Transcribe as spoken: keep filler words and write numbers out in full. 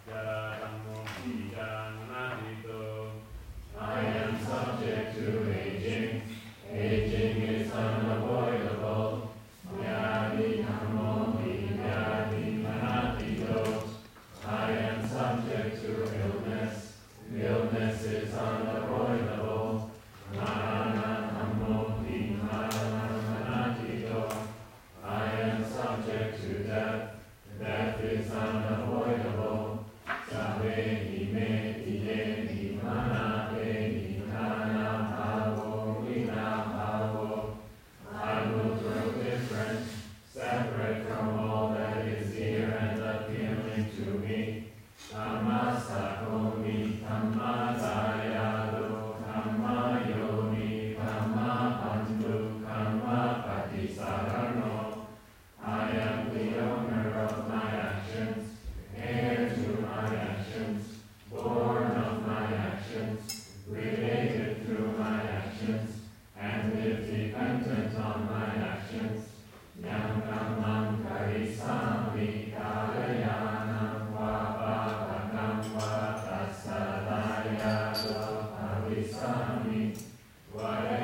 Jara Dhammo Vijananatito. I am subject to aging. Aging is unavoidable. Vyadi Dhammo Vidyadi Manatito. I am subject to illness. Illness is unavoidable. Marana Dhammo Vimanatito. I am subject to death. Death is unavoidable. Sabe ime ide dimana e dimana bhavo vina bhavo. I will grow different, separate from all that is dear and appealing to me. Dhamma sakomi, dhamma sayado, dhamma yoni, dhamma bandhu, dhamma patisarano. I am the owner of my actions, heir to my actions, born of my actions, related through my actions, and live dependent on my actions. Yam kamam karisami kalayanam vapapakam vatassadaya pavisami.